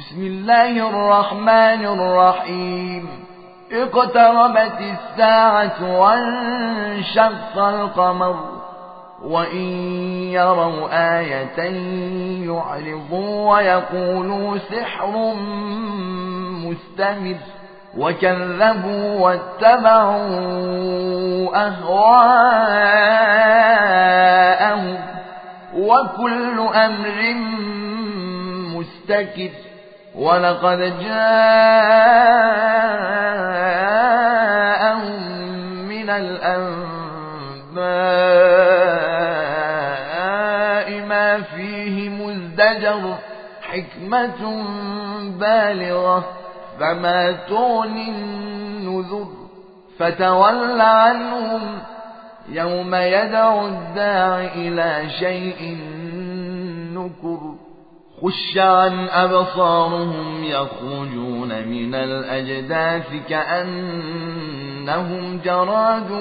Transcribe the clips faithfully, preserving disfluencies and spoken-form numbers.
بسم الله الرحمن الرحيم اقتربت الساعة وانشق القمر وإن يروا آية يعرضوا ويقولوا سحر مستمر وكذبوا واتبعوا أهواءهم وكل أمر مستكر ولقد جاءهم من الأنباء ما فيه مزدجر حكمة بالغة فما تغني النذر فتول عنهم يوم يدعو الداع إلى شيء نكر خش عن أبصارهم يخرجون من الأجداث كأنهم جراد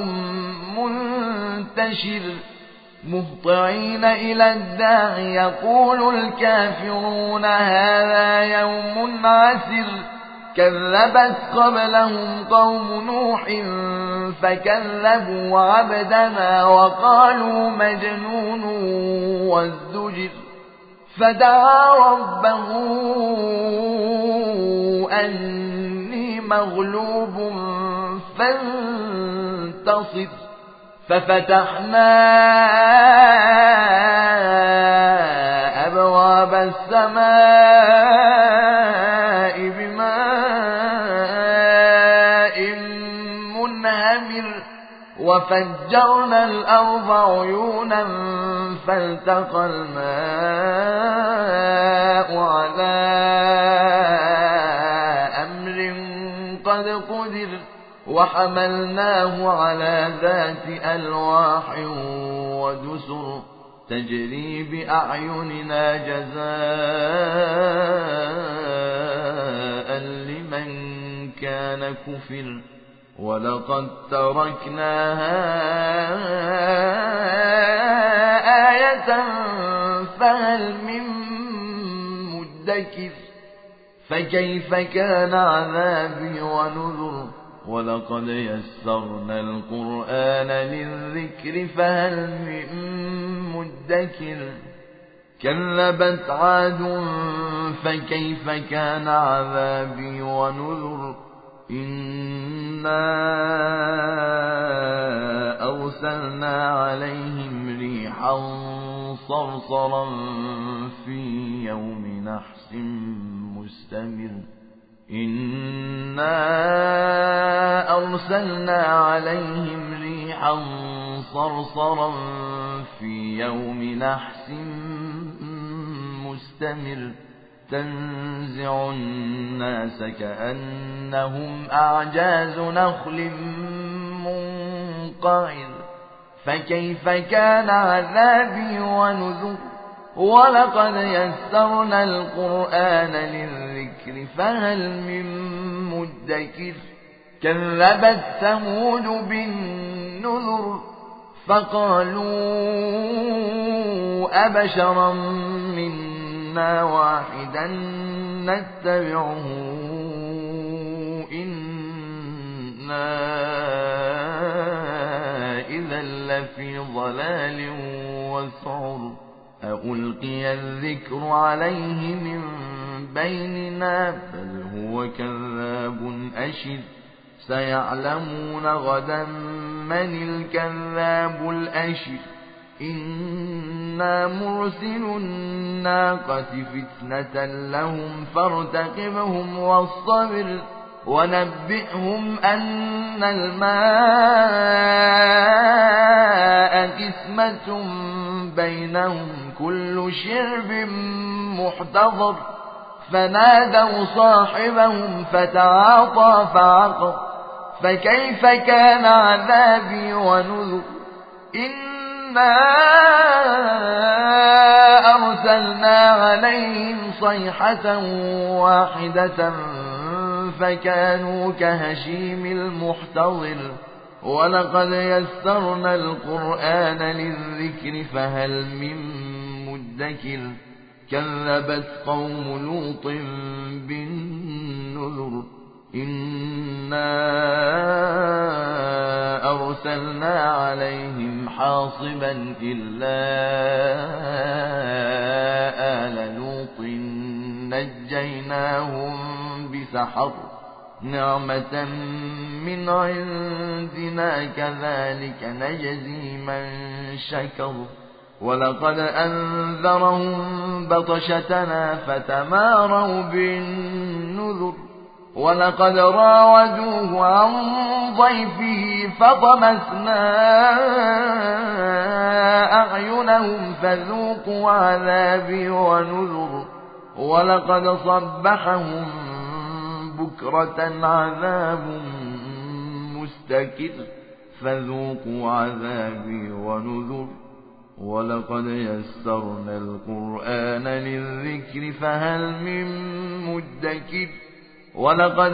منتشر مهطعين إلى الداع يقول الكافرون هذا يوم عسر كذبت قبلهم قوم نوح فكذبوا عبدنا وقالوا مجنون وازدجر فدعا ربه أني مغلوب فانتصر ففتحنا أبواب السماء بماء منهمر وفجرنا الأرض عيونا فالتقى الماء على أمر قد قدر وحملناه على ذات ألواح ودسر تجري بأعيننا جزاء لمن كان كفر ولقد تركناها آية فهل من مدكر فكيف كان عذابي ونذر ولقد يسرنا القرآن للذكر فهل من مدكر كذبت عاد فكيف كان عذابي ونذر إنا أرسلنا عليهم ريحا صرصرا في يوم نحس مستمر إنا أرسلنا عليهم ريحا صرصرا في يوم نحس مستمر تنزع الناس كأنهم أعجاز نخل منقعر فكيف كان عذابي ونذر ولقد يسرنا القرآن للذكر فهل من مدكر كذبت ثمود بالنذر فقالوا أبشرا منا واحدا نتبعه إنا إذا لفي ضلال وسعر ألقي الذكر عليه من بيننا بل هو كذاب أشر سيعلمون غدا من الكذاب الأشر إنا مرسل الناقة فتنة لهم فارتقبهم واصطبر ونبئهم أن الماء قسمة بينهم كل شرب محتضر فنادوا صاحبهم فتعاطى فعقر فكيف كان عذابي ونذر إنا أرسلنا عليهم صيحة واحدة فكانوا كهشيم المحتضر ولقد يسرنا القرآن للذكر فهل من مدكر كذبت قوم لوط أرسلنا عليهم حاصبا إلا آل لوط نجيناهم بسحر نعمة من عندنا كذلك نجزي من شكر ولقد أنذرهم بطشتنا فتماروا بالنذر ولقد راودوه عن ضيفه فطمسنا أعينهم فذوقوا عذابي ونذر ولقد صبحهم بكرة عذاب مستكر فذوقوا عذابي ونذر ولقد يسرنا القرآن للذكر فهل من مدكر ولقد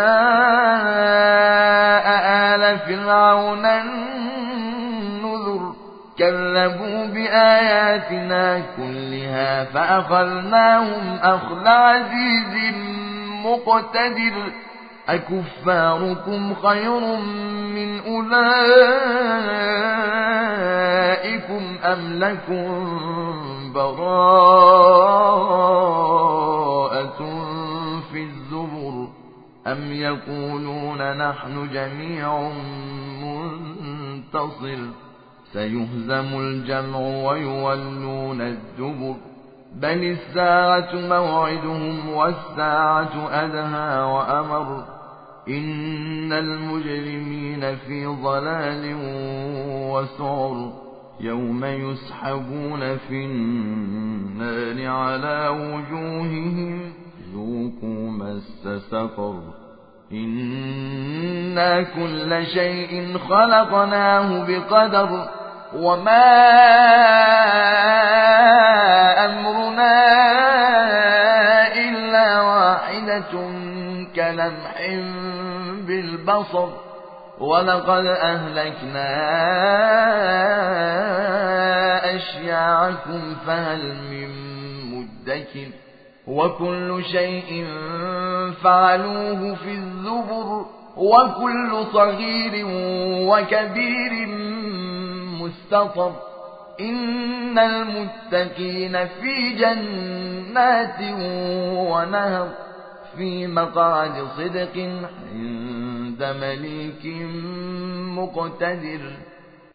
جاء آل فرعون النذر كذبوا بآياتنا كلها فأخذناهم أخذ عزيز مقتدر أكفاركم خير من أولئكم أم لكم براءة في الزبر أم يقولون نحن جميع منتصر سيهزم الجمع ويولون الدبر بل الساعة موعدهم والساعة أدهى وأمر إن المجرمين في ضلال وسعر يوم يسحبون في النار على وجوههم ذوقوا مس سقر إنا كل شيء خلقناه بقدر وما أمرنا إلا واحدة كلمح بالبصر ولقد أهلكنا أشياعكم فهل من مدكر وكل شيء فعلوه في الزبر وكل صغير وكبير مستطر إن المتقين في جنات ونهر في مقعد صدق عند مليك مقتدر